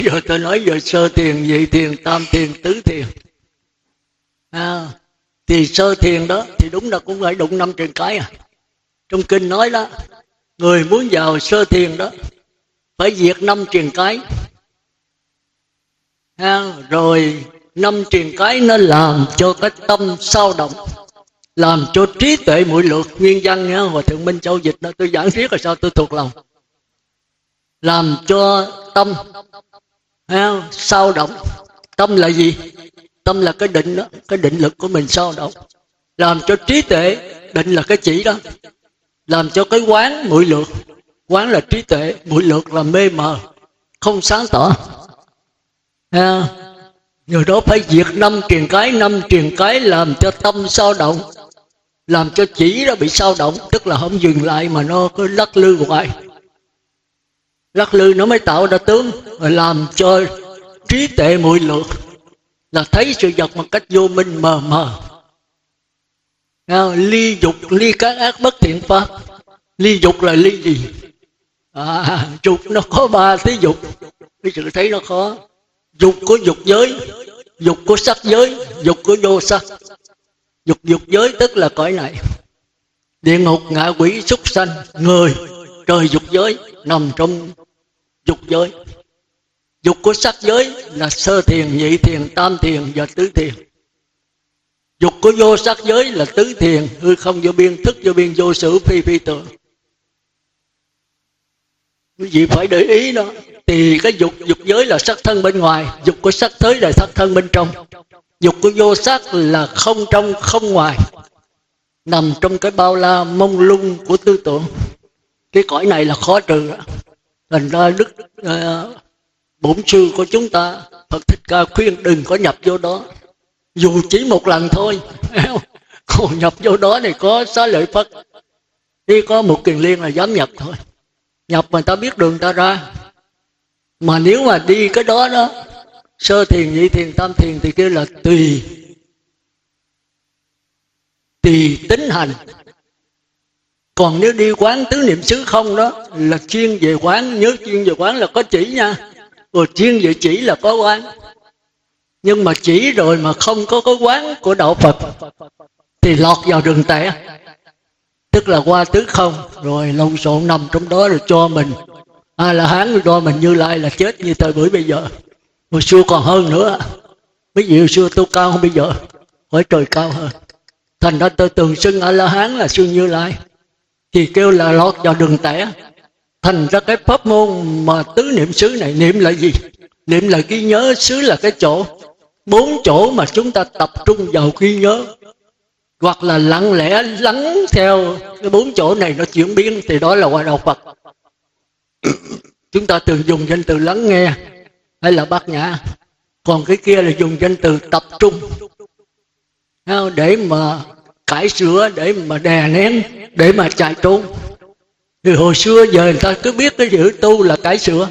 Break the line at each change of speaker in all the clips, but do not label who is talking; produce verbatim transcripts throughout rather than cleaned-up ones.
Giờ tôi nói về sơ thiền, nhị thiền, tam thiền, tứ thiền. À, thì sơ thiền đó thì đúng là cũng phải đụng năm truyền cái à. Trong kinh nói đó, người muốn vào sơ thiền đó phải diệt năm truyền cái. À, rồi năm truyền cái nó làm cho cái tâm sao động, làm cho trí tuệ muội lược. Nguyên văn nhá, Hòa Thượng Minh Châu dịch đó, tôi giảng riết là sao tôi thuộc lòng. Làm cho tâm à, sao động. Tâm là gì? Tâm là cái định đó, cái định lực của mình sao động. Làm cho trí tuệ, định là cái chỉ đó. Làm cho cái quán muội lược, quán là trí tuệ, muội lược là mê mờ, không sáng tỏ. À, nhờ đó phải diệt năm truyền cái. Năm truyền cái làm cho tâm sao động, làm cho chỉ nó bị sao động, tức là không dừng lại mà nó cứ lắc lư hoài. Lắc lư nó mới tạo ra tướng, rồi làm cho trí tuệ muội lược là thấy sự vật một cách vô minh mờ mờ. À, ly dục ly các ác bất thiện pháp. Ly dục là ly gì? À, dục nó có ba thứ dục, bây giờ thấy nó khó. Dục của dục giới, dục của sắc giới, dục của vô sắc. Dục dục giới tức là cõi này, địa ngục, ngạ quỷ, súc sanh, người, trời dục giới nằm trong dục giới. Dục của sắc giới là sơ thiền, nhị thiền, tam thiền và tứ thiền. Dục của vô sắc giới là tứ thiền, hư không vô biên, thức vô biên, vô sử, phi phi tưởng. Quý vị phải để ý đó. Thì cái dục dục giới là sắc thân bên ngoài, dục của sắc giới là sắc thân bên trong. Dục của vô sắc là không trong không ngoài, nằm trong cái bao la mông lung của tư tưởng. Cái cõi này là khó trừ đó. Thành ra Đức uh, Bổn Sư của chúng ta, Phật Thích Ca khuyên đừng có nhập vô đó, dù chỉ một lần thôi. Còn nhập vô đó thì có Xá Lợi Phất, chỉ có một Kiền Liên là dám nhập thôi. Nhập mà ta biết đường ta ra. Mà nếu mà đi cái đó đó, sơ thiền, nhị thiền, tam thiền thì kêu là tùy tùy tính hành. Còn nếu đi quán tứ niệm xứ không đó là chuyên về quán. Nhớ chuyên về quán là có chỉ nha, rồi chuyên về chỉ là có quán. Nhưng mà chỉ rồi mà không có cái quán của đạo Phật thì lọt vào đường tẻ, tức là qua tứ không, rồi lộn xộn nằm trong đó, rồi cho mình A La Hán, rồi cho mình Như Lai là chết như thời buổi bây giờ. Hồi xưa còn hơn nữa, mấy vị hồi xưa tu cao hơn bây giờ, hỏi trời cao hơn. Thành ra tôi từng xưng A La Hán là xưng Như Lai, thì kêu là lọt vào đường tẻ. Thành ra cái pháp môn mà tứ niệm xứ này, niệm là gì? Niệm là ghi nhớ, xứ là cái chỗ, bốn chỗ mà chúng ta tập trung vào ghi nhớ, hoặc là lặng lẽ lắng theo cái bốn chỗ này nó chuyển biến, thì đó là qua đạo Phật. Chúng ta thường dùng danh từ lắng nghe hay là bát nhã, còn cái kia là dùng danh từ tập trung để mà cải sửa, để mà đè nén, để mà chạy trốn. Thì hồi xưa giờ người ta cứ biết cái chữ tu là cải sửa.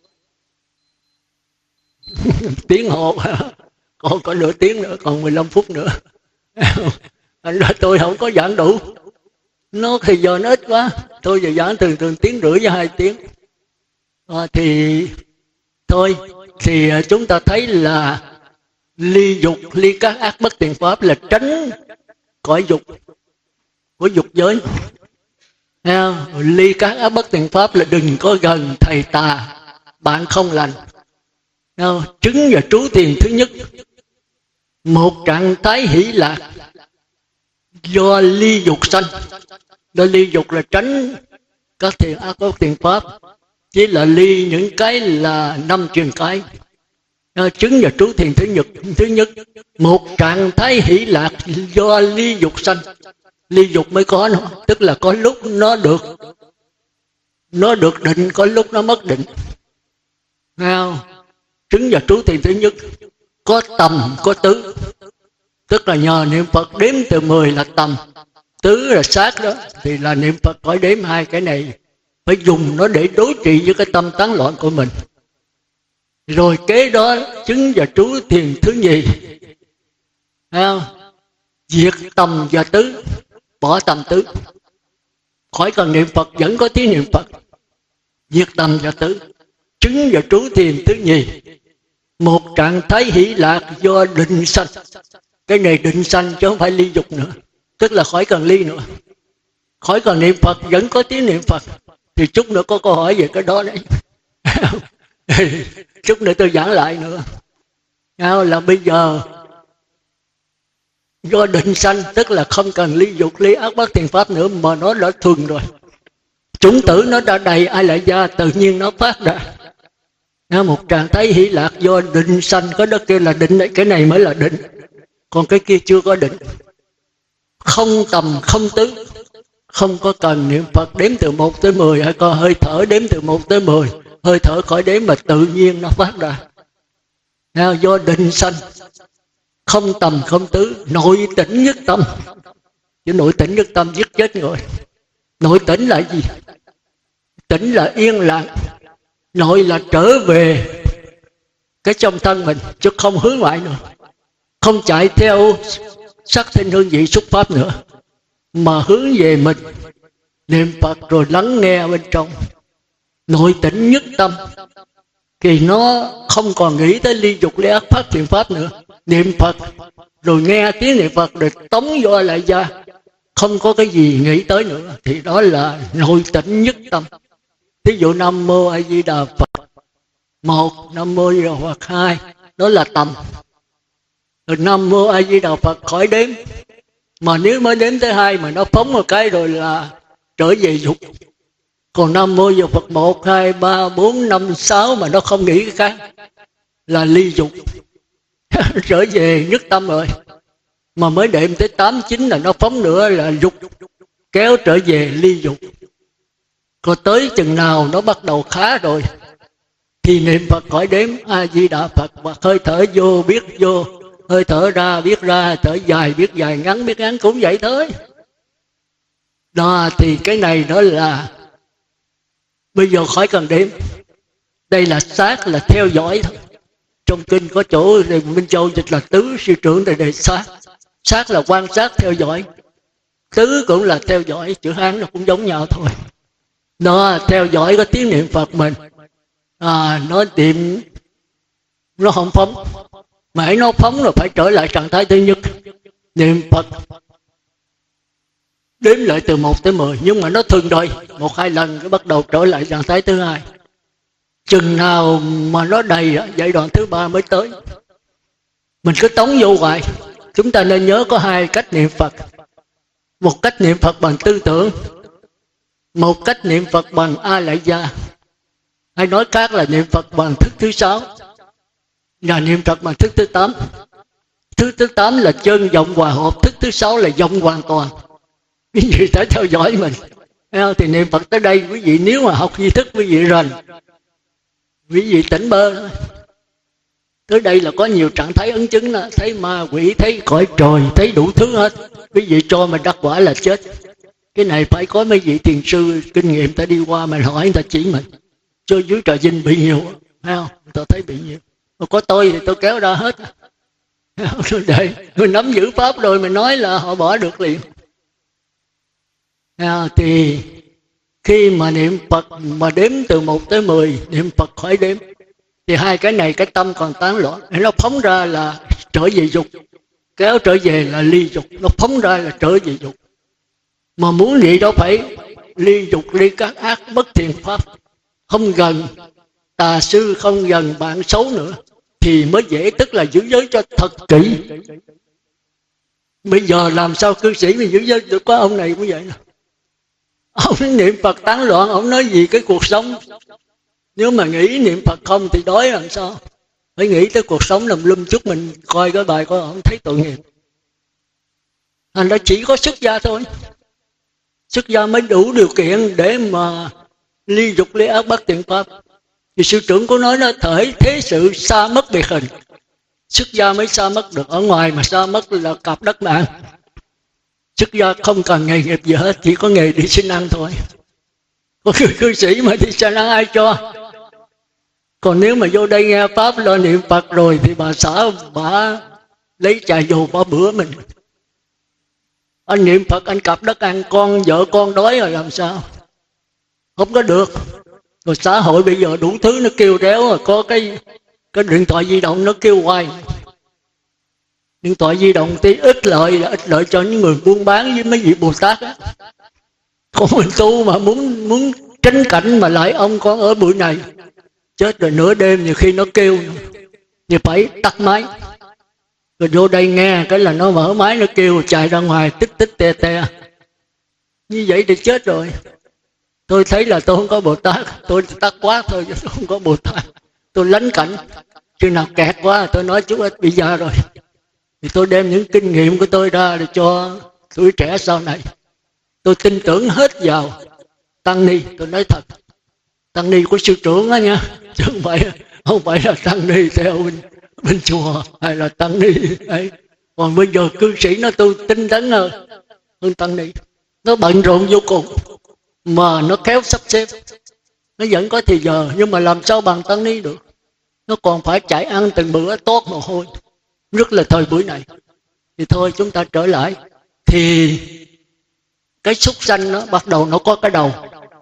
Tiếng hồ còn có nửa tiếng nữa, còn mười lăm phút nữa. Anh nói tôi không có giảng đủ, nó thì giờ nó ít quá, tôi giờ giảng thường thường tiếng rưỡi với hai tiếng. À, thì thôi thì chúng ta thấy là ly dục ly các ác bất thiện pháp là tránh cõi dục của dục giới. À, ly các ác bất thiện pháp là đừng có gần thầy tà, bạn không lành. À, chứng và trú thiền thứ nhất, một trạng thái hỷ lạc do ly dục sanh. Do ly dục là tránh các thiện ác bất thiện pháp, chỉ là ly những cái là năm truyền cái. À, chứng và trú thiền thứ nhất, thứ nhất một trạng thái hỷ lạc do ly dục sanh. Ly dục mới có nó, tức là có lúc nó được nó được định, có lúc nó mất định. À, chứng và trú thiền thứ nhất có tầm có tứ, tức là nhờ niệm Phật đếm từ mười là tầm, tứ là sát đó, thì là niệm Phật phải đếm hai cái này, phải dùng nó để đối trị với cái tâm tán loạn của mình. Rồi kế đó chứng và trú thiền thứ nhì, à, diệt tầm và tứ, bỏ tầm tứ, khỏi cần niệm Phật vẫn có tiếng niệm Phật, diệt tầm và tứ. chứng và trú thiền thứ nhì, một trạng thái hỷ lạc do định sanh. Cái này định sanh chứ không phải ly dục nữa, tức là khỏi cần ly nữa, khỏi cần niệm Phật, vẫn có tiếng niệm Phật. Thì chút nữa có câu hỏi về cái đó đấy. Chút nữa tôi giảng lại nữa. Là bây giờ do định sanh, tức là không cần ly dục ly ác bát thiện pháp nữa, mà nó đã thuần rồi, chủng tử nó đã đầy ai lại gia, tự nhiên nó phát ra. Một trạng thái hỷ lạc do định sanh, có đó kia là định đấy, cái này mới là định, còn cái kia chưa có định. Không tầm không tứ, không có cần niệm Phật đếm từ một tới mười, hay có hơi thở đếm từ một tới mười, hơi thở khỏi đếm mà tự nhiên nó phát ra. Do định sanh, không tầm không tứ, nội tỉnh nhất tâm. Chứ nội tỉnh nhất tâm giết chết người. Nội tỉnh là gì? Tỉnh là yên lặng, nội là trở về cái trong thân mình, chứ không hướng ngoại nữa, không chạy theo sắc thanh hương vị xúc pháp nữa, mà hướng về mình, niệm Phật rồi lắng nghe bên trong. Nội tỉnh nhất tâm thì nó không còn nghĩ tới ly dục ly ác pháp thiện pháp nữa. Niệm Phật rồi nghe tiếng niệm Phật rồi tống vô lại ra, không có cái gì nghĩ tới nữa, thì đó là nội tỉnh nhất tâm. Ví dụ Nam Mô A Di Đà Phật một, Nam Mô A Di Đà Phật hai, đó là tầm. Rồi Nam Mô A Di Đà Phật khỏi đếm, mà nếu mới đếm tới hai mà nó phóng một cái rồi là trở về dục. Còn Nam Mô A Di Đà Phật một, hai, ba, bốn, năm, sáu mà nó không nghĩ cái khác là ly dục. Trở về nhất tâm rồi. Mà mới đệm tới tám, chín là nó phóng nữa là dục, kéo trở về ly dục. Còn tới chừng nào nó bắt đầu khá rồi thì niệm Phật khỏi đếm A Di Đà Phật, và hơi thở vô biết vô, hơi thở ra biết ra, thở dài biết dài, ngắn biết ngắn, cũng vậy thôi. Đó, thì cái này đó là bây giờ khỏi cần đếm. Đây là sát, là theo dõi thôi. Trong kinh có chỗ Minh Châu dịch là tứ, sư trưởng để đề sát. Sát là quan sát theo dõi, tứ cũng là theo dõi, chữ Hán nó cũng giống nhau thôi. Nó theo dõi có tiếng niệm Phật mình, à, nó niệm nó không phóng, mà hãy nó phóng rồi phải trở lại trạng thái thứ nhất. Niệm Phật đếm lại từ một tới mười, nhưng mà nó thường rồi, một hai lần cái bắt đầu trở lại trạng thái thứ hai. Chừng nào mà nó đầy, giai đoạn thứ ba mới tới. Mình cứ tống vô hoài. Chúng ta nên nhớ có hai cách niệm Phật. Một cách niệm Phật bằng tư tưởng, một cách niệm Phật bằng A Lại Gia, hay nói khác là niệm Phật bằng thức thứ sáu, và niệm Phật bằng thức thứ tám. Thức thứ tám là chân vọng hòa hợp, thức thứ sáu là vọng hoàn toàn. Quý vị phải theo dõi mình. Thì niệm Phật tới đây, quý vị nếu mà học di thức quý vị rành, quý vị tỉnh bơ thôi. Tới đây là có nhiều trạng thái ấn chứng đó, thấy ma quỷ, thấy cõi trời, thấy đủ thứ hết. Quý vị cho mà đắc quả là chết. Cái này phải có mấy vị thiền sư kinh nghiệm ta đi qua mình hỏi, người ta chỉ mình. Cho dưới Trà Vinh bị nhiều, thấy không? Người ta thấy bị nhiều. Mà có tôi thì tôi kéo ra hết. Để mình nắm giữ pháp rồi mình nói là họ bỏ được liền. À, thì khi mà niệm Phật mà đếm từ một tới mười, niệm Phật khỏi đếm, thì hai cái này cái tâm còn tán loạn. Nó phóng ra là trở về dục, kéo trở về là ly dục. Nó phóng ra là trở về dục. Mà muốn vậy đó phải ly dục, ly các ác bất thiện pháp, không gần tà sư, không gần bạn xấu nữa, thì mới dễ, tức là giữ giới cho thật kỹ. Bây giờ làm sao cư sĩ mà giữ giới được? Có ông này cũng vậy nè. Ông niệm Phật tán loạn, ông nói gì cái cuộc sống. Nếu mà nghĩ niệm Phật không thì đói làm sao? Phải nghĩ tới cuộc sống làm lum chút. Mình coi cái bài của ông thấy tội nghiệp. Thành ra chỉ có xuất gia thôi. Xuất gia mới đủ điều kiện để mà ly dục ly ác bất thiện pháp. Thì sư trưởng có nói nó thể thế sự xa mất biệt hình. Xuất gia mới xa mất được, ở ngoài mà xa mất là cặp đất mạng. Xuất gia không cần nghề nghiệp gì hết, chỉ có nghề đi xin ăn thôi. Có người cư sĩ mà đi xin ăn ai cho? Còn nếu mà vô đây nghe pháp lên niệm Phật rồi thì bà xã bà lấy trà dầu bà bữa mình. Anh niệm Phật anh cặp đất ăn, con vợ con đói rồi làm sao? Không có được. Rồi xã hội bây giờ đủ thứ nó kêu réo rồi, có cái cái điện thoại di động nó kêu hoài. Điện thoại di động tí ít lợi là ít lợi cho những người buôn bán với mấy vị Bồ Tát á. Còn mình tu mà muốn muốn tránh cảnh mà lại ông con ở buổi này, chết rồi, nửa đêm nhiều khi nó kêu thì phải tắt máy. Rồi vô đây nghe cái là nó mở máy nó kêu, chạy ra ngoài tích tích tè tè. Như vậy thì chết rồi. Tôi thấy là tôi không có Bồ Tát, tôi tắt quá thôi chứ tôi không có Bồ Tát. Tôi lánh cảnh, chừng nào kẹt quá tôi nói chú ít bị già rồi. Thì tôi đem những kinh nghiệm của tôi ra để cho tuổi trẻ sau này. Tôi tin tưởng hết vào tăng ni, tôi nói thật. Tăng ni của sư trưởng đó nha, chứ không phải, không phải là tăng ni theo bên, bên chùa hay là tăng ni ấy. Còn bây giờ cư sĩ nó tu tinh tấn hơn, hơn tăng ni. Nó bận rộn vô cùng mà nó khéo sắp xếp, nó vẫn có thời giờ, nhưng mà làm sao bằng tăng ni được. Nó còn phải chạy ăn từng bữa tốt mồ hôi, rất là thời buổi này. Thì thôi chúng ta trở lại. Thì cái súc sanh nó bắt đầu nó có cái đầu,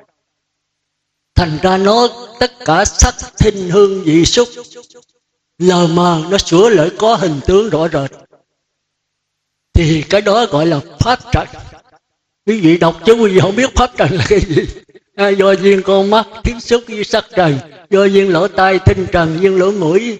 thành ra nó tất cả sắc thinh hương vị xúc lờ mờ nó sửa lại có hình tướng rõ rệt. Thì cái đó gọi là pháp trần. Quý vị đọc chứ quý vị không biết pháp trần là cái gì. À, do duyên con mắt tiếp xúc với sắc trần, do duyên lỗ tai thinh trần, duyên lỗ mũi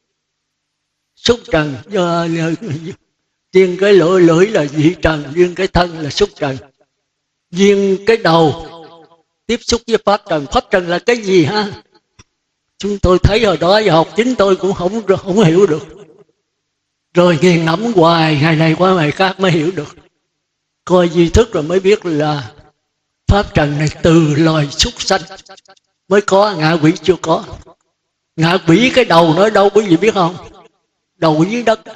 xúc trần, do duyên cái lỗ lưỡi là vị trần, duyên cái thân là xúc trần, duyên cái đầu tiếp xúc với pháp trần. Pháp trần là cái gì ha? Chúng tôi thấy hồi đó giờ học chính tôi cũng không không hiểu được. Rồi nghiền ngẫm hoài, ngày này qua ngày khác mới hiểu được. Coi di thức rồi mới biết là pháp trần này từ loài súc sanh mới có, ngạ quỷ chưa có. Ngạ quỷ cái đầu nó đâu quý vị biết không? Đầu dưới đất.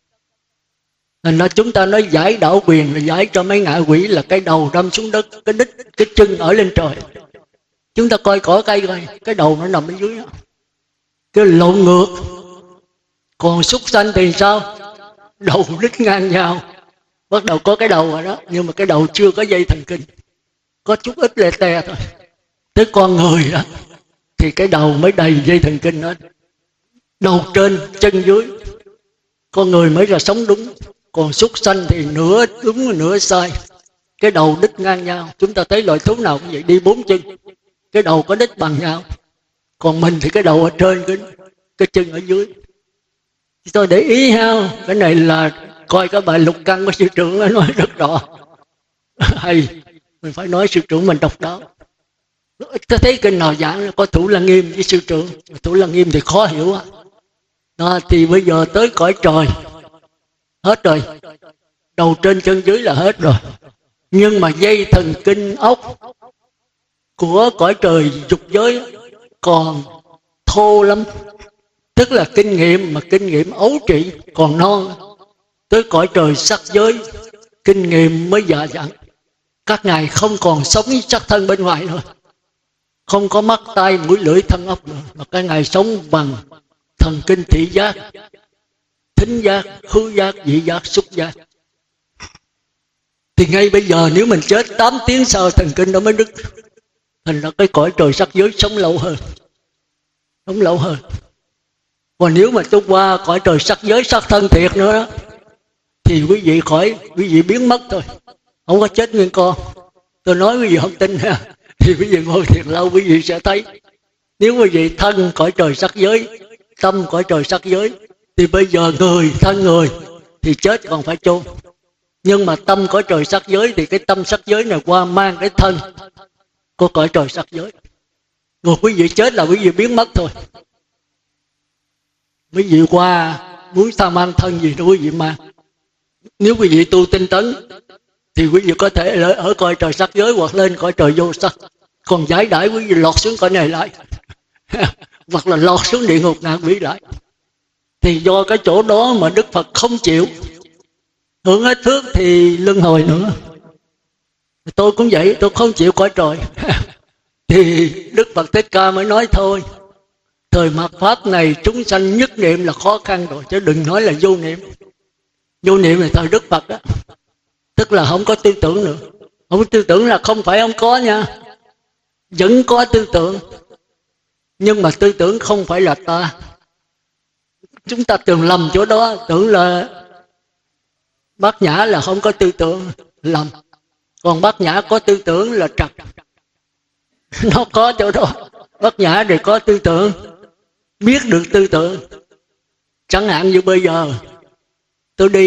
Thành ra chúng ta nói giải đảo quyền là giải cho mấy ngạ quỷ là cái đầu đâm xuống đất, cái đít, cái chân ở lên trời. Chúng ta coi cỏ cây coi, cái đầu nó nằm ở dưới đó. Cái lộn ngược. Còn súc sanh thì sao? Đầu đít ngang nhau. Bắt đầu có cái đầu rồi đó, nhưng mà cái đầu chưa có dây thần kinh, có chút ít lè tè thôi. Tới con người đó thì cái đầu mới đầy dây thần kinh hết, đầu trên chân dưới. Con người mới là sống đúng, còn súc sanh thì nửa đúng nửa sai, cái đầu đít ngang nhau. Chúng ta thấy loài thú nào cũng vậy, đi bốn chân, cái đầu có đít bằng nhau. Còn mình thì cái đầu ở trên, cái, cái chân ở dưới. Tôi để ý ha, cái này là coi cái bài lục căn của sư trưởng nó nói rất rõ. Hay, mình phải nói sư trưởng mình độc đáo. Tôi thấy kinh nào giảng có Thủ Lăng Nghiêm với sư trưởng. Thủ Lăng Nghiêm thì khó hiểu á. Đó, thì bây giờ tới cõi trời hết rồi, đầu trên chân dưới là hết rồi. Nhưng mà dây thần kinh ốc của cõi trời dục giới còn thô lắm. Tức là kinh nghiệm, mà kinh nghiệm ấu trị còn non. Tới cõi trời sắc giới, kinh nghiệm mới già dặn. Các ngài không còn sống với sắc thân bên ngoài nữa, không có mắt tai mũi lưỡi thân ốc nữa, mà các ngài sống bằng thần kinh thị giác, thính giác, khứu giác, vị giác, xúc giác. Thì ngay bây giờ nếu mình chết tám tiếng sau thần kinh đó mới đứt. Thành ra cái cõi trời sắc giới sống lâu hơn, sống lâu hơn. Còn nếu mà tôi qua cõi trời sắc giới sắc thân thiệt nữa đó, thì quý vị khỏi, quý vị biến mất thôi, không có chết nguyên con. Tôi nói quý vị không tin ha, thì quý vị ngồi thiệt lâu quý vị sẽ thấy. Nếu quý vị thân cõi trời sắc giới, tâm cõi trời sắc giới, thì bây giờ người, thân người thì chết còn phải chôn. Nhưng mà tâm cõi trời sắc giới thì cái tâm sắc giới này qua mang cái thân của cõi trời sắc giới. Rồi quý vị chết là quý vị biến mất thôi. Quý vị qua muốn ta mang thân gì đó quý vị mang. Nếu quý vị tu tinh tấn thì quý vị có thể ở, ở cõi trời sắc giới hoặc lên cõi trời vô sắc. Còn giải đãi quý vị lọt xuống cõi này lại hoặc là lọt xuống địa ngục ngạ quỷ lại. Thì do cái chỗ đó mà Đức Phật không chịu hưởng hết phước thì luân hồi nữa. Tôi cũng vậy, tôi không chịu cõi trời thì Đức Phật Thích Ca mới nói thôi, thời mạt Pháp này chúng sanh nhất niệm là khó khăn rồi, chứ đừng nói là vô niệm. Vô niệm là thời Đức Phật đó, tức là không có tư tưởng nữa. Không có tư tưởng là không phải không có nha, vẫn có tư tưởng, Nhưng mà tư tưởng không phải là ta. Chúng ta từng lầm chỗ đó, tưởng là Bát Nhã là không có tư tưởng, lầm. Còn Bát Nhã có tư tưởng là trật. Nó có chỗ đó. Bát Nhã thì có tư tưởng, biết được tư tưởng. Chẳng hạn như bây giờ tôi đi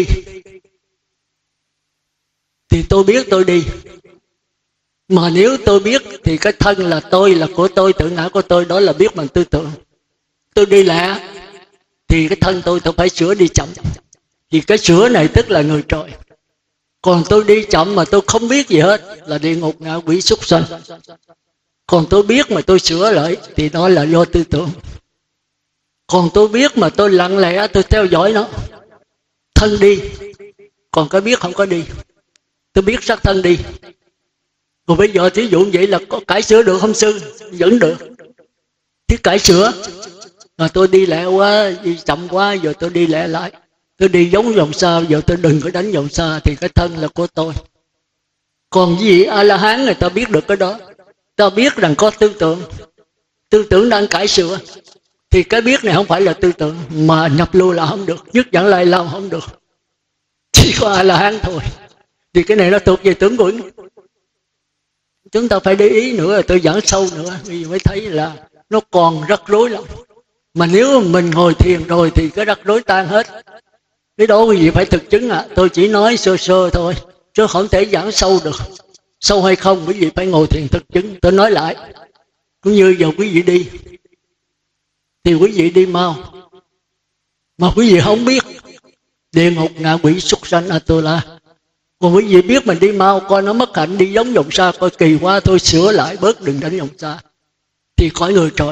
thì tôi biết tôi đi. Mà nếu tôi biết thì cái thân là tôi, là của tôi, tự ngã của tôi, đó là biết bằng tư tưởng. Tôi đi lẹ thì cái thân tôi tôi phải sửa đi chậm. Thì cái sửa này tức là người trời. Còn tôi đi chậm mà tôi không biết gì hết là địa ngục, ngạ quỷ, súc sanh. Còn tôi biết mà tôi sửa lại thì đó là do tư tưởng. Còn tôi biết mà tôi lặng lẽ tôi theo dõi nó. Thân đi, còn cái biết không có đi. Tôi biết sắc thân đi. Còn bây giờ thí dụ vậy là có cải sửa được không sư? Vẫn được. Thì cải sửa. Mà tôi đi lẹ quá, đi chậm quá, giờ tôi đi lẹ lại. Tôi đi giống dòng xa, giờ tôi đừng có đánh dòng xa, thì cái thân là của tôi. Còn gì A-la-hán người ta biết được cái đó. Ta biết rằng có tư tưởng. Tư tưởng đang cải sửa. Thì cái biết này không phải là tư tưởng, mà nhập lưu là không được, nhất dẫn lại là không được. Chỉ có A-la-hán thôi. Thì cái này nó thuộc về tưởng quyển. Chúng ta phải để ý nữa, là tôi giảng sâu nữa, vì mới thấy là nó còn rắc rối lắm. Mà nếu mình ngồi thiền rồi thì cái rắc rối tan hết. Cái đó quý vị phải thực chứng ạ. À. Tôi chỉ nói sơ sơ thôi, chứ không thể giảng sâu được. Sâu hay không quý vị phải ngồi thiền thực chứng. Tôi nói lại, cũng như giờ quý vị đi thì quý vị đi mau, mà quý vị không biết địa ngục, ngạ quỷ, súc sanh, Atula. Còn quý vị biết mình đi mau, coi nó mất hạnh, đi giống dòng xa, coi kỳ quá, thôi sửa lại bớt, đừng đánh dòng xa, thì khỏi người trời.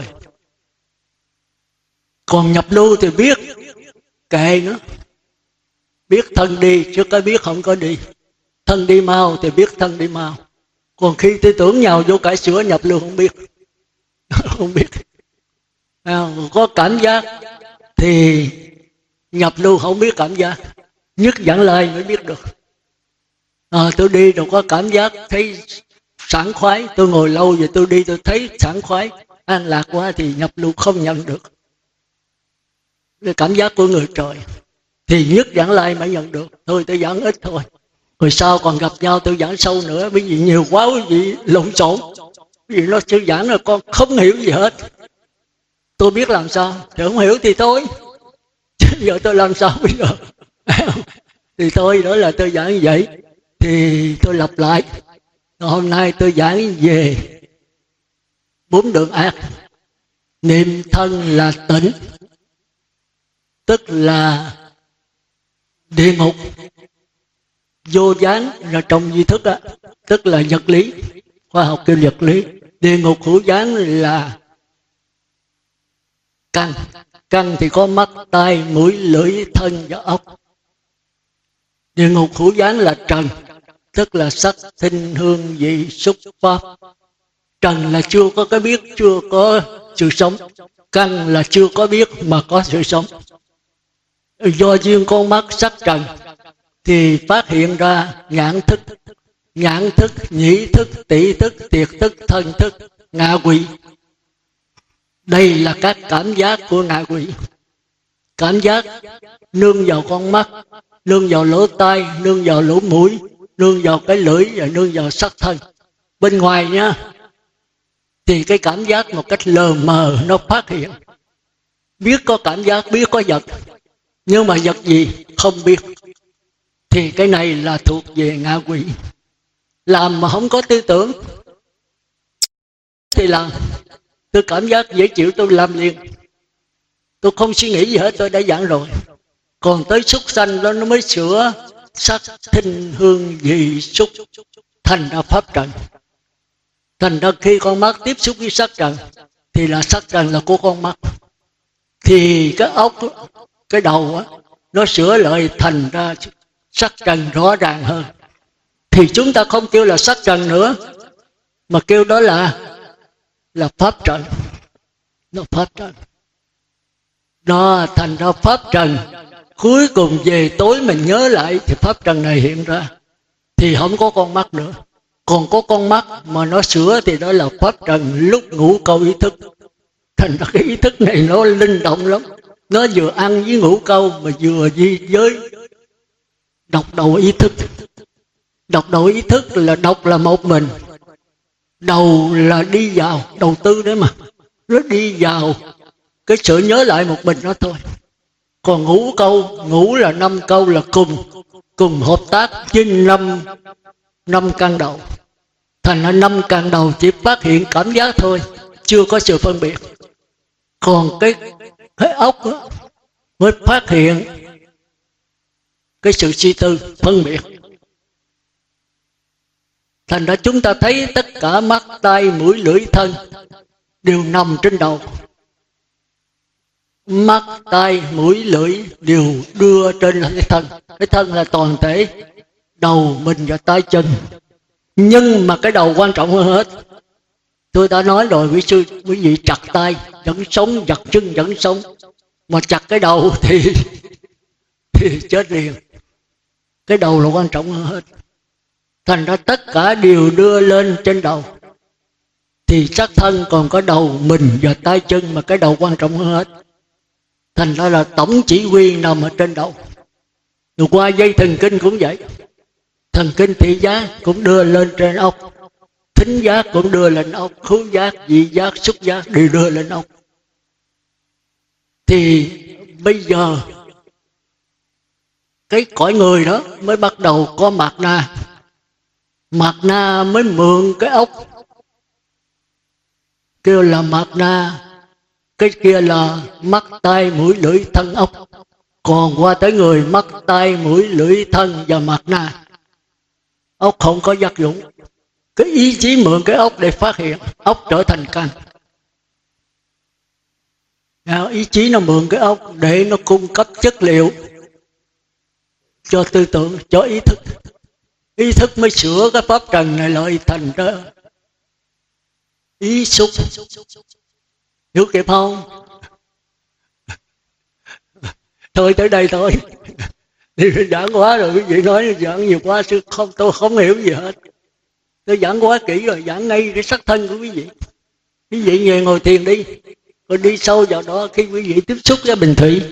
Còn nhập lưu thì biết, kệ nó, biết thân đi chứ cái biết không có đi. Thân đi mau thì biết thân đi mau. Còn khi tư tưởng nhào vô cải sửa, nhập lưu không biết. Không biết. À, có cảm giác thì nhập lưu không biết cảm giác. Nhất dẫn lai mới biết được. À, tôi đi rồi có cảm giác thấy sảng khoái. Tôi ngồi lâu rồi tôi đi tôi thấy sảng khoái, an lạc quá, thì nhập lưu không nhận được. Cái cảm giác của người trời thì nhất giảng lai mới nhận được. Thôi tôi giảng ít thôi, rồi sau còn gặp nhau tôi giảng sâu nữa. Bởi vì nhiều quá quý vị lộn xộn. Vì nó sư giảng là con không hiểu gì hết. Tôi biết làm sao, thì không hiểu thì thôi. Chứ giờ tôi làm sao bây giờ? Thì thôi, đó là tôi giảng như vậy. Thì tôi lặp lại. Hôm nay tôi giảng về bốn đường ác. Niệm thân là tỉnh, tức là địa ngục. Vô gián là trong duy thức á, tức là vật lý, khoa học kêu vật lý. Địa ngục hữu gián là căn. Căn thì có mắt, tai, mũi, lưỡi, thân và ốc. Địa ngục hữu gián là trần, tức là sắc, thinh, hương, vị, xúc, pháp. Trần là chưa có cái biết, chưa có sự sống. Căn là chưa có biết mà có sự sống. Do duyên con mắt sắc trần thì phát hiện ra nhãn thức, nhãn thức, nhĩ thức, tỷ thức, tiệt thức, thân thức, ngạ quỷ. Đây là các cảm giác của ngạ quỷ. Cảm giác nương vào con mắt, nương vào lỗ tai, nương vào lỗ mũi, nương vào cái lưỡi và nương vào sắc thân. Bên ngoài nha, thì cái cảm giác một cách lờ mờ nó phát hiện. Biết có cảm giác, biết có vật, nhưng mà vật gì không biết. Thì cái này là thuộc về ngạ quỷ. Làm mà không có tư tưởng thì làm. Tôi cảm giác dễ chịu tôi làm liền, tôi không suy nghĩ gì hết, tôi đã giảng rồi. Còn tới súc sanh đó nó mới sửa sắc, thinh, hương, vị, xúc, thành ra pháp trần. Thành ra khi con mắt tiếp xúc với sắc trần thì là sắc trần là của con mắt. Thì cái óc, cái đầu á, nó sửa lại thành ra sắc trần rõ ràng hơn. Thì chúng ta không kêu là sắc trần nữa, mà kêu đó là là pháp trần. Nó pháp trần. Nó thành ra pháp trần. Cuối cùng về tối mình nhớ lại thì pháp trần này hiện ra. Thì không có con mắt nữa. Còn có con mắt mà nó sửa thì đó là pháp trần lúc ngủ câu ý thức. Thành ra cái ý thức này nó linh động lắm. Nó vừa ăn với ngũ câu mà vừa di giới độc đầu ý thức. Độc đầu ý thức là độc là một mình, đầu là đi vào đầu tư đấy mà, nó đi vào cái sự nhớ lại một mình nó thôi. Còn ngũ câu, ngũ là năm câu là cùng cùng hợp tác với năm năm căn đầu. Thành ra năm căn đầu chỉ phát hiện cảm giác thôi, chưa có sự phân biệt. Còn cái cái óc đó, mới phát hiện cái sự suy tư phân biệt. Thành ra chúng ta thấy tất cả mắt, tai, mũi, lưỡi, thân đều nằm trên đầu. Mắt, tai, mũi, lưỡi đều đưa trên cái thân. Cái thân là toàn thể đầu, mình và tay chân. Nhưng mà cái đầu quan trọng hơn hết. Tôi đã nói rồi quý sư, quý vị chặt tay vẫn sống, chặt chân vẫn sống, mà chặt cái đầu thì thì chết liền. Cái đầu là quan trọng hơn hết. Thành ra tất cả đều đưa lên trên đầu. Thì xác thân còn có đầu, mình và tay chân, mà cái đầu quan trọng hơn hết. Thành ra là tổng chỉ huy nằm ở trên đầu. Rồi qua dây thần kinh cũng vậy. Thần kinh thị giác cũng đưa lên trên óc, thính giác cũng đưa lên óc, khứu giác, vị giác, xúc giác đều đưa lên óc. Thì bây giờ cái cõi người đó mới bắt đầu có mạt na. Mạt na mới mượn cái óc, kêu là mạt na. Cái kia là mắt, tai, mũi, lưỡi, thân, ốc. Còn qua tới người, mắt, tai, mũi, lưỡi, thân và mạt na. Ốc không có tác dụng. Cái ý chí mượn cái ốc để phát hiện, ốc trở thành căn. Ý chí nó mượn cái ốc để nó cung cấp chất liệu cho tư tưởng, cho ý thức. Ý thức mới sửa cái pháp trần này lại thành ra ý xúc. Hiểu kịp không? Thôi tới đây thôi. Thì giảng quá rồi, quý vị nói giảng nhiều quá, không, tôi không hiểu gì hết. Tôi giảng quá kỹ rồi, giảng ngay cái sắc thân của quý vị. Quý vị về ngồi thiền đi, rồi đi sâu vào đó. Khi quý vị tiếp xúc với bình thủy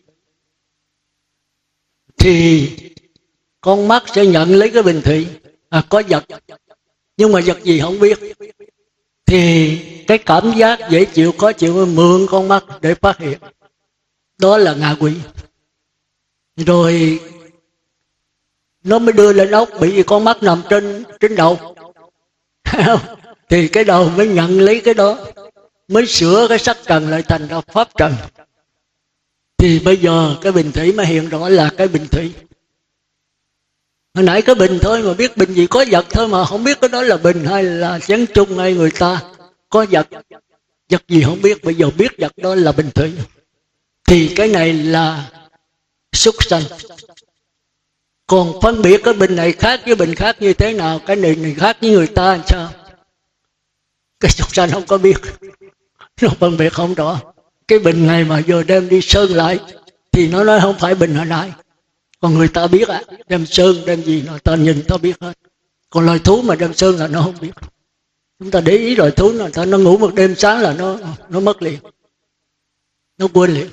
thì con mắt sẽ nhận lấy cái bình thủy, à, có vật, nhưng mà vật gì không biết. Thì cái cảm giác dễ chịu, khó chịu mượn con mắt để phát hiện. Đó là ngạ quỷ. Rồi nó mới đưa lên ốc, bởi vì con mắt nằm trên trên đầu. Thì cái đầu mới nhận lấy cái đó, mới sửa cái sắc trần lại thành ra pháp trần. Thì bây giờ cái bình thủy mới hiện rõ là cái bình thủy. Hồi nãy cái bình thôi mà biết bình gì, có vật thôi mà không biết cái đó là bình hay là chén chung hay người ta. Có vật, vật gì không biết, bây giờ biết vật đó là bình thủy. Thì cái này là súc sanh. Còn phân biệt cái bình này khác với bình khác như thế nào, cái này này khác với người ta làm sao? Cái súc sanh không có biết, nó phân biệt không rõ. Cái bình này mà giờ đem đi sơn lại thì nó nói không phải bình hồi nãy. Còn người ta biết á, à, đem sơn đem gì người ta nhìn ta biết hết. Còn loài thú mà đem sơn là nó không biết. Chúng ta để ý loài thú nó, nó ngủ một đêm sáng là nó nó mất liền, nó quên liền.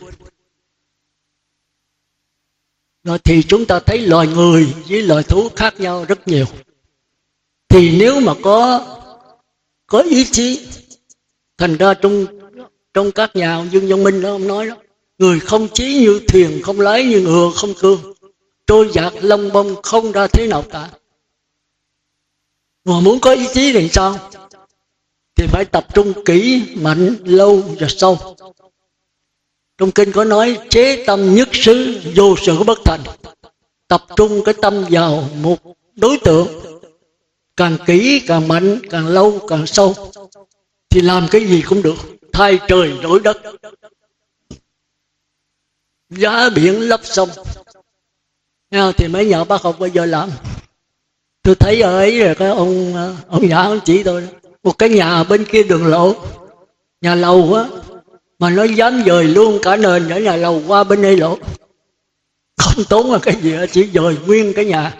Rồi thì chúng ta thấy loài người với loài thú khác nhau rất nhiều. Thì nếu mà có có ý chí, thành ra trong trong các nhà Dương Văn Minh đó ông nói đó, người không chí như thuyền, không lái như ngựa, không cương, trôi dạt lông bông, không ra thế nào cả. Mà muốn có ý chí thì sao? Thì phải tập trung kỹ, mạnh, lâu và sâu. Trong kinh có nói chế tâm nhất xứ, vô sự bất thành. Tập trung cái tâm vào một đối tượng, càng kỹ, càng mạnh, càng lâu, càng sâu, thì làm cái gì cũng được, thay trời đổi đất, giá biển lấp sông. Thì mấy nhà bác học bây giờ làm. Tôi thấy ở ấy rồi cái ông ông nhà ông chỉ tôi, một cái nhà bên kia đường lộ, nhà lầu á, mà nó dám dời luôn cả nền ở nhà lầu qua bên đây lộ, không tốn là cái gì, chỉ dời nguyên cái nhà.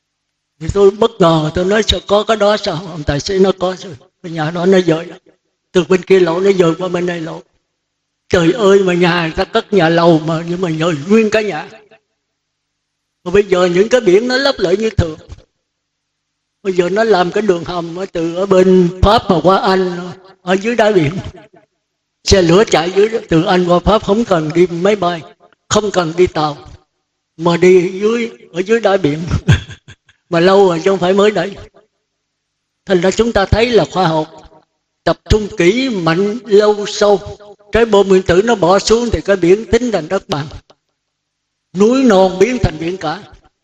Thì tôi bất ngờ, tôi nói sao có cái đó sao? Ông tài sĩ nó có, cái nhà đó nó dời. từ bên kia lộ nó dời qua bên đây lộ. Trời ơi, mà nhà ta cất nhà lầu mà, nhưng mà nhờ nguyên cả nhà. Mà bây giờ những cái biển nó lấp lại như thường. Bây giờ nó làm cái đường hầm từ ở bên Pháp mà qua Anh, ở dưới đáy biển. Xe lửa chạy dưới đó, từ Anh qua Pháp không cần đi máy bay, không cần đi tàu, mà đi dưới ở dưới đáy biển. Mà lâu rồi chứ không phải mới đây. Thành ra chúng ta thấy là khoa học tập trung kỹ, mạnh, lâu, sâu. Cái bom nguyên tử nó bỏ xuống thì cái biển tính thành đất bằng, núi non biến thành biển cả.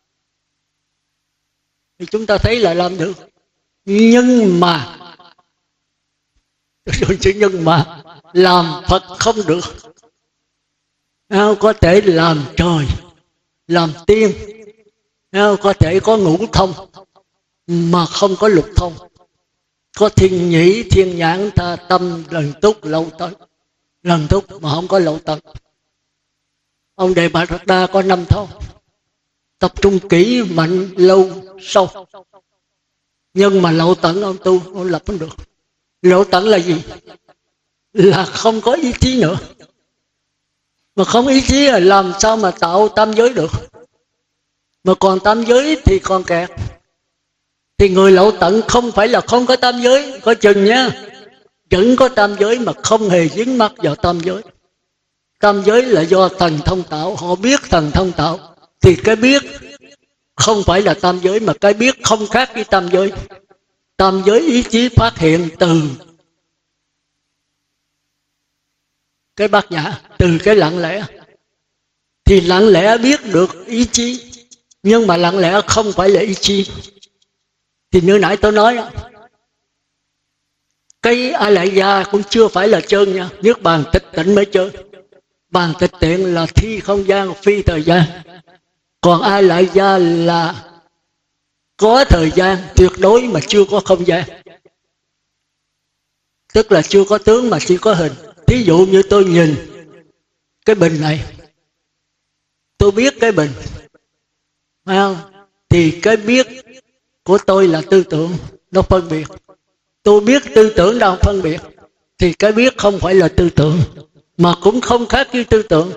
Thì chúng ta thấy là làm được. Nhưng mà rồi chứ nhưng mà làm Phật không được. Có thể làm trời, làm tiên, có thể có ngũ thông mà không có lục thông. Có thiên nhĩ, thiên nhãn, tha tâm, lần túc, lâu tận. Lần túc mà không có lâu tận. Ông Đề Bà Đạt Đa có năm thông. Tập trung kỹ, mạnh, lâu, sâu. Nhưng mà lâu tận ông tu, ông lập không được. Lâu tận là gì? Là không có ý chí nữa. Mà không ý chí là làm sao mà tạo tam giới được. Mà còn tam giới thì còn kẹt. Thì người lậu tận không phải là không có tam giới, có chừng nhá. Vẫn có tam giới mà không hề dính mắc vào tam giới. Tam giới là do thần thông tạo, họ biết thần thông tạo. Thì cái biết không phải là tam giới, mà cái biết không khác với tam giới. Tam giới ý chí phát hiện từ cái bát nhã, từ cái lặng lẽ. Thì lặng lẽ biết được ý chí, nhưng mà lặng lẽ không phải là ý chí. Thì như nãy tôi nói đó, cái A Lại Gia cũng chưa phải là trơn nha. Niết bàn tịch tịnh mới trơn. Bàn tịch tiện là thi không gian, phi thời gian. Còn A Lại Gia là có thời gian tuyệt đối mà chưa có không gian. Tức là chưa có tướng mà chỉ có hình. Thí dụ như tôi nhìn cái bình này, tôi biết cái bình, phải không? Thì cái biết của tôi là tư tưởng, nó phân biệt. Tôi biết tư tưởng đâu phân biệt. Thì cái biết không phải là tư tưởng, mà cũng không khác với tư tưởng.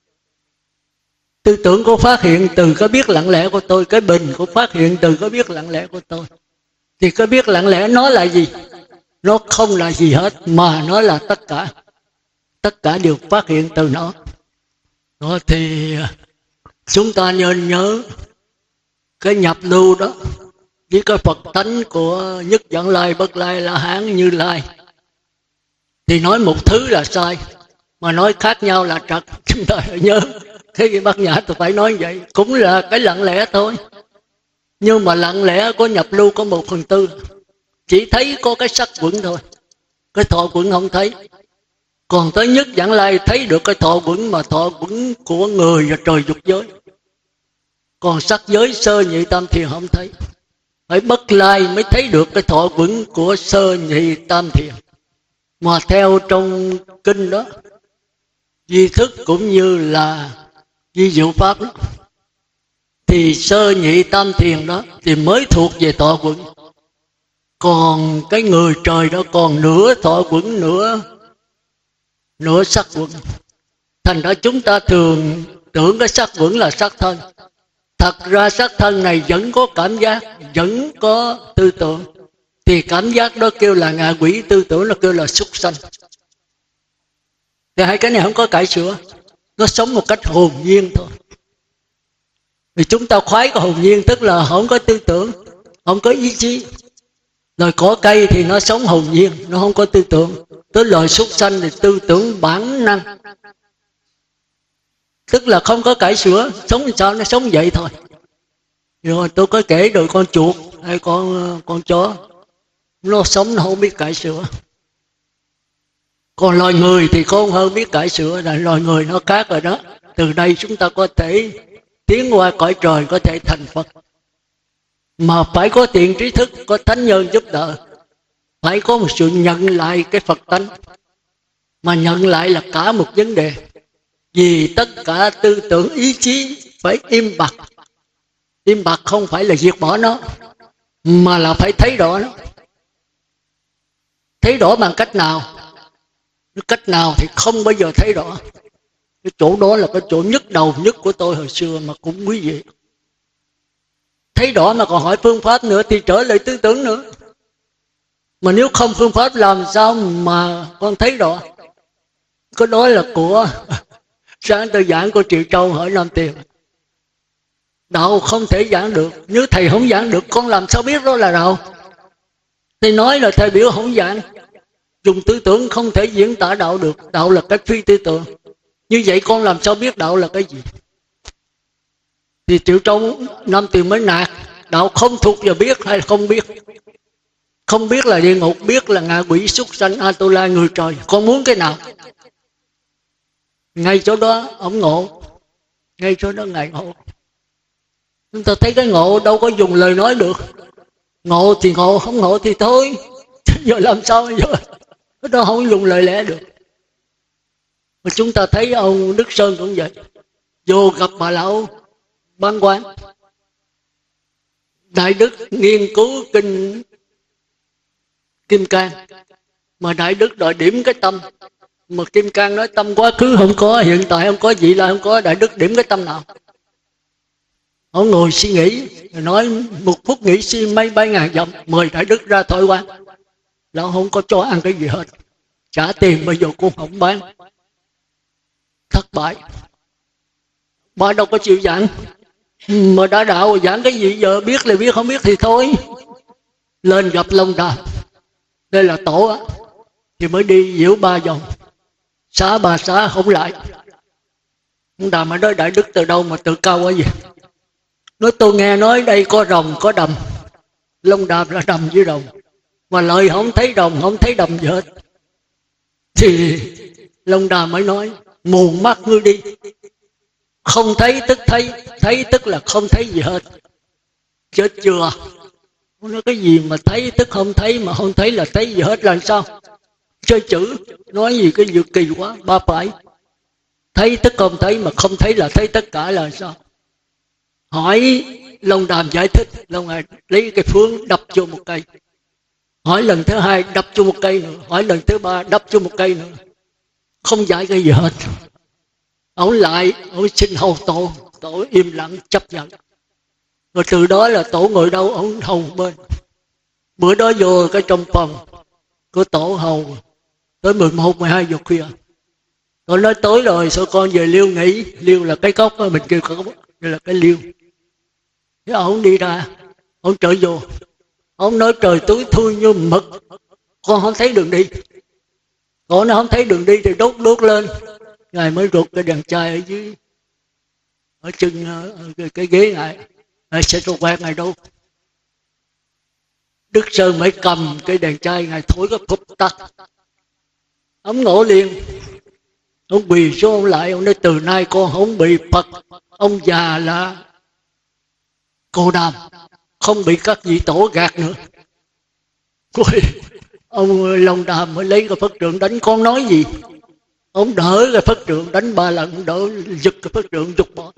Tư tưởng có phát hiện từ cái biết lặng lẽ của tôi, cái bình cũng phát hiện từ cái biết lặng lẽ của tôi. Thì cái biết lặng lẽ nó là gì? Nó không là gì hết, mà nó là tất cả. Tất cả đều phát hiện từ nó. Đó thì chúng ta nên nhớ cái nhập lưu đó với cái Phật tánh của Nhất Dẫn Lai, Bất Lai, La Hán, Như Lai. Thì nói một thứ là sai, mà nói khác nhau là trật. Chúng ta phải nhớ. Thế cái Bát Nhã tôi phải nói vậy. Cũng là cái lặng lẽ thôi. Nhưng mà lặng lẽ có nhập lưu có một phần tư. Chỉ thấy có cái sắc quẩn thôi. Cái thọ quẩn không thấy. Còn tới Nhất Dẫn Lai thấy được cái thọ quẩn, mà thọ quẩn của người và trời dục giới. Còn sắc giới sơ nhị tam thiền không thấy. Phải Bất Lai mới thấy được cái thọ quẩn của sơ nhị tam thiền. Mà theo trong kinh đó, duy thức cũng như là duy diệu pháp đó, thì sơ nhị tam thiền đó thì mới thuộc về thọ quẩn. Còn cái người trời đó còn nửa thọ quẩn, nửa nửa sắc quẩn. Thành ra chúng ta thường tưởng cái sắc quẩn là sắc thân. Thật ra sắc thân này vẫn có cảm giác, vẫn có tư tưởng. Thì cảm giác đó kêu là ngạ quỷ, tư tưởng nó kêu là súc sanh. Thì hai cái này không có cải sửa. Nó sống một cách hồn nhiên thôi. Vì chúng ta khoái cái hồn nhiên, tức là không có tư tưởng, không có ý chí. Rồi cỏ cây thì nó sống hồn nhiên, nó không có tư tưởng. Tới loài súc sanh thì tư tưởng bản năng. Tức là không có cải sửa, sống sao nó sống vậy thôi. Rồi tôi có kể rồi con chuột hay con con chó, nó sống nó không biết cải sửa. Còn loài người thì con hơn biết cải sửa, là loài người nó khác rồi đó. Từ đây chúng ta có thể tiến qua cõi trời, có thể thành Phật. Mà phải có tiền trí thức, có thánh nhân giúp đỡ. Phải có một sự nhận lại cái Phật tánh. Mà nhận lại là cả một vấn đề. Vì tất cả tư tưởng ý chí phải im bặt. Im bặt không phải là diệt bỏ nó, mà là phải thấy rõ nó. Thấy rõ bằng cách nào? Cái cách nào thì không bao giờ thấy rõ. Cái chỗ đó là cái chỗ nhức đầu nhất của tôi hồi xưa, mà cũng quý vị thấy rõ mà còn hỏi phương pháp nữa thì trở lại tư tưởng nữa. Mà nếu không phương pháp làm sao mà con thấy rõ? Cái đó là của sáng tôi giảng của Triệu Châu hỏi Nam Tiền. Đạo không thể giảng được, nếu thầy không giảng được con làm sao biết đó là đạo? Thầy nói là thầy biểu không giảng, dùng tư tưởng không thể diễn tả đạo được, đạo là cái phi tư tưởng. Như vậy con làm sao biết đạo là cái gì? Thì Triệu Châu Nam Tiền mới nạt, đạo không thuộc vào biết hay không biết. Không biết là địa ngục, biết là ngạ quỷ, súc sanh, Atula, người trời. Con muốn cái nào? Ngay chỗ đó ông ngộ, ngay chỗ đó ngài ngộ. Chúng ta thấy cái ngộ đâu có dùng lời nói được. Ngộ thì ngộ, không ngộ thì thôi. Giờ làm sao bây giờ? Cái đó không dùng lời lẽ được. Mà chúng ta thấy ông Đức Sơn cũng vậy. Vô gặp bà lão Ban Quan, Đại Đức nghiên cứu kinh Kim Cang, mà Đại Đức đòi điểm cái tâm. Mà Kim Cang nói tâm quá khứ không có, hiện tại không có, vị là không có. Đại Đức điểm cái tâm nào? Ông ngồi suy nghĩ, nói một phút nghĩ suy mấy bay ngàn dặm, mời Đại Đức ra thôi quan. Lão không có cho ăn cái gì hết, trả tiền bây giờ cũng không bán. Thất bại. Bà đâu có chịu giảng, mà đã đạo giảng cái gì giờ? Biết là biết, không biết thì thôi. Lên gặp Long Đàm, đây là tổ á, thì mới đi diễu ba vòng, xá bà xá không lại. Long Đàm mới nói Đại Đức từ đâu mà tự cao quá gì? Nói tôi nghe nói đây có rồng có đầm. Long Đàm là đầm với rồng, mà lời không thấy rồng không thấy đầm gì hết. Thì Long Đàm mới nói mù mắt ngươi đi, không thấy tức thấy, thấy tức là không thấy gì hết. Chết chưa? Nói cái gì mà thấy tức không thấy, mà không thấy là thấy gì hết là sao? Chơi chữ, nói gì cái gì kỳ quá. Ba phải thấy tức không thấy, mà không thấy là thấy tất cả là sao? Hỏi Long Đàm giải thích, Long Đàm lấy cái phương đập cho một cây. Hỏi lần thứ hai đập cho một cây nữa, hỏi lần thứ ba đập cho một cây nữa, không giải cái gì hết. Ông lại, ông xin hầu tổ, tổ im lặng chấp nhận. Rồi từ đó là tổ ngồi đâu ông hầu bên. Bữa đó vô cái trong phòng của tổ hầu tới mười một, mười hai giờ khuya. Tôi nói tối rồi sao con về Liêu nghỉ. Liêu là cái cốc đó, mình kêu cốc, đây là cái Liêu. Thế ông đi ra, ông trở vô, ông nói trời tối thui như mực, con không thấy đường đi. Con nó không thấy đường đi thì đốt đốt lên. Ngài mới rụt cái đèn chai ở dưới, ở chân cái, cái ghế ngài, ngài sẽ rụt quẹt ngài đâu. Đức Sơn mới cầm cái đèn chai, ngài thổi cái phụt tắt. Ông ngộ liền, ông quỳ xuống ông lại, ông nói từ nay con không bị Phật, ông già là Cô Đàm, không bị các vị tổ gạt nữa. Rồi ông Long Đàm mới lấy cái Phật trượng đánh. Con nói gì? Ông đỡ cái Phật trượng đánh ba lần, ông đỡ giật cái Phật trượng giục bỏ.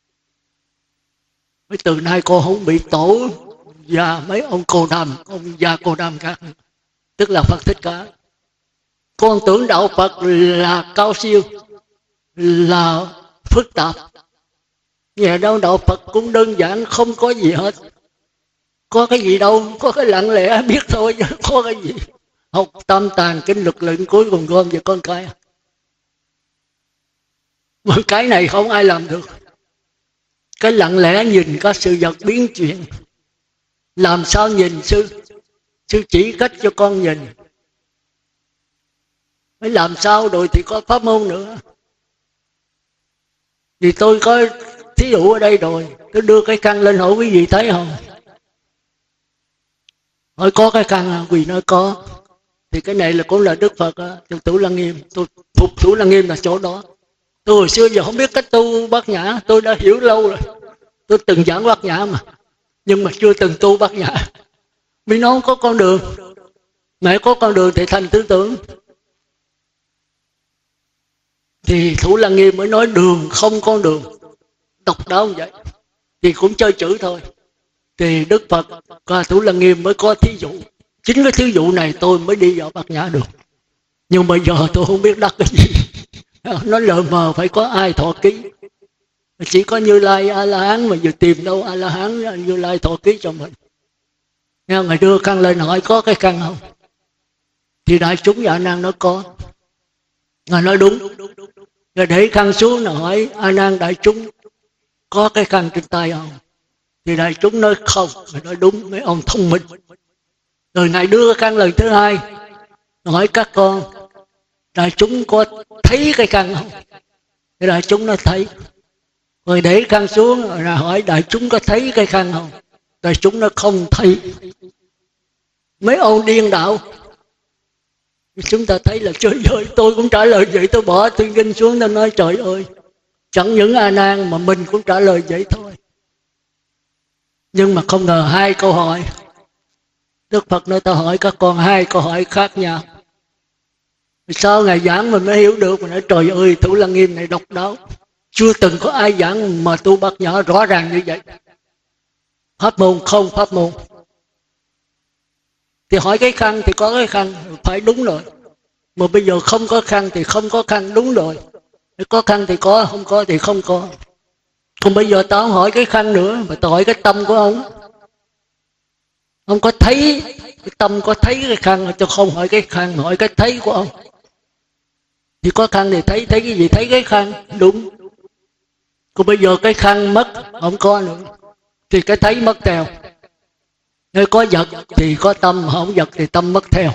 Mấy từ nay con không bị tổ và mấy ông Cô Đàm, ông già Cô Đàm gạt, tức là Phật Thích Ca. Con tưởng đạo Phật là cao siêu, là phức tạp. Nhà đâu đạo Phật cũng đơn giản, không có gì hết. Có cái gì đâu, có cái lặng lẽ biết thôi chứ có cái gì. Học tam tàng kinh lực lượng cuối cùng gom về con cái. Mà cái này không ai làm được. Cái lặng lẽ nhìn các sự vật biến chuyển. Làm sao nhìn sư? Sư chỉ cách cho con nhìn. Mới làm sao rồi thì có pháp môn nữa. Vì tôi có thí dụ ở đây rồi, tôi đưa cái căn lên hỏi quý vị thấy không? Hỏi có cái căn à? Quý vị nói có. Thì cái này là cũng là Đức Phật á, trong Thủ Lăng Nghiêm. Tôi phục Thủ Lăng Nghiêm là chỗ đó. Tôi hồi xưa giờ không biết cách tu Bát Nhã, tôi đã hiểu lâu rồi. Tôi từng giảng Bát Nhã mà, nhưng mà chưa từng tu Bát Nhã. Vì nó không có con đường. Mẹ có con đường thì thành tư tưởng. Thì Thủ Lăng Nghiêm mới nói đường không con đường. Độc đáo như vậy. Thì cũng chơi chữ thôi. Thì Đức Phật và Thủ Lăng Nghiêm mới có thí dụ. Chính cái thí dụ này tôi mới đi vào Bát Nhã được. Nhưng bây giờ tôi không biết đắc cái gì. Nó lờ mờ phải có ai thọ ký. Chỉ có Như Lai A La Hán mà vừa tìm đâu A La Hán Như Lai thọ ký cho mình. Nghe ngày đưa khăn lên hỏi có cái khăn không? Thì đại chúng và A Nan nó có. Ngài nói đúng. Rồi để khăn xuống nó hỏi A Nan đại chúng có cái khăn trên tay không? Thì đại chúng nói không. Ngài nói đúng, mấy ông thông minh. Rồi Ngài đưa cái khăn lần thứ hai, hỏi các con đại chúng có thấy cái khăn không? Thì đại chúng nó thấy. Rồi để khăn xuống rồi hỏi đại chúng có thấy cái khăn không? Đại chúng nó không thấy. Mấy ông điên đạo. Chúng ta thấy là trời ơi, tôi cũng trả lời vậy, tôi bỏ tuyên kinh xuống, tôi nói trời ơi, chẳng những A Nan mà mình cũng trả lời vậy thôi. Nhưng mà không ngờ hai câu hỏi, Đức Phật nói ta hỏi các con hai câu hỏi khác nhau. Sau Ngài giảng mình mới hiểu được, mình nói trời ơi, Thủ Lăng Nghiêm này độc đáo, chưa từng có ai giảng mà tu Bát Nhã rõ ràng như vậy. Pháp môn không pháp môn. Thì hỏi cái khăn thì có cái khăn, phải đúng rồi. Mà bây giờ không có khăn thì không có khăn, đúng rồi. Có khăn thì có, không có thì không có. Còn bây giờ tao không hỏi cái khăn nữa, mà tao hỏi cái tâm của ông. Ông có thấy, cái tâm có thấy cái khăn, tôi không hỏi cái khăn, mà hỏi cái thấy của ông. Thì có khăn thì thấy, thấy cái gì? Thấy cái khăn, đúng. Còn bây giờ cái khăn mất, không có nữa. Thì cái thấy mất theo. Nếu có vật thì có tâm, không vật thì tâm mất theo.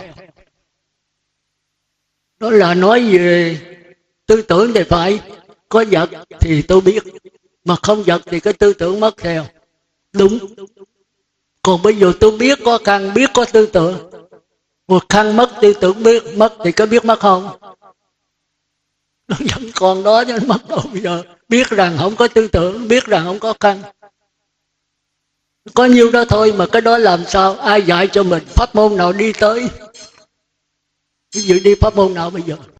Đó là nói về tư tưởng thì phải, có vật thì tôi biết, mà không vật thì cái tư tưởng mất theo. Đúng. Còn bây giờ tôi biết có khăn, biết có tư tưởng. Một khăn mất, tư tưởng biết mất thì có biết mất không? Nó vẫn còn đó chứ mất đâu bây giờ. Biết rằng không có tư tưởng, biết rằng không có khăn. Có nhiêu đó thôi mà cái đó làm sao? Ai dạy cho mình? Pháp môn nào đi tới? Ví dụ đi pháp môn nào bây giờ?